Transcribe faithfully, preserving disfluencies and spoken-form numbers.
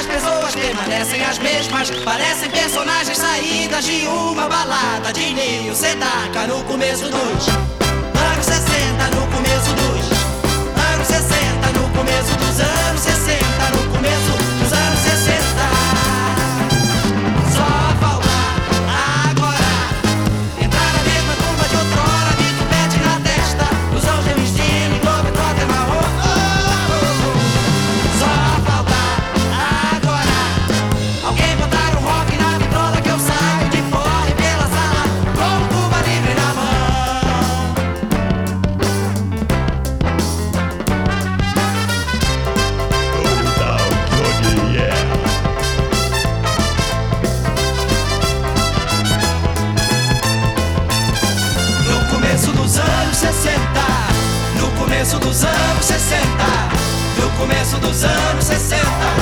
pessoas permanecem as mesmas, parecem personagens saídas de uma balada de Neo Sedaka no começo dos anos sessenta, no começo dos anos sessenta, no começo dos anos sessenta, no começo dos anos sessenta. Só falta agora entrar na mesma turma de outrora, de tupete na testa, usar o teu estilo, globo, trotter, marrom. Oh, oh, oh. Só falta agora alguém botar um rock na vitrola que eu saio de porre pela sala com um Cuba Libre na mão. No começo dos anos sessenta, no começo dos anos sessenta, no começo dos anos sessenta.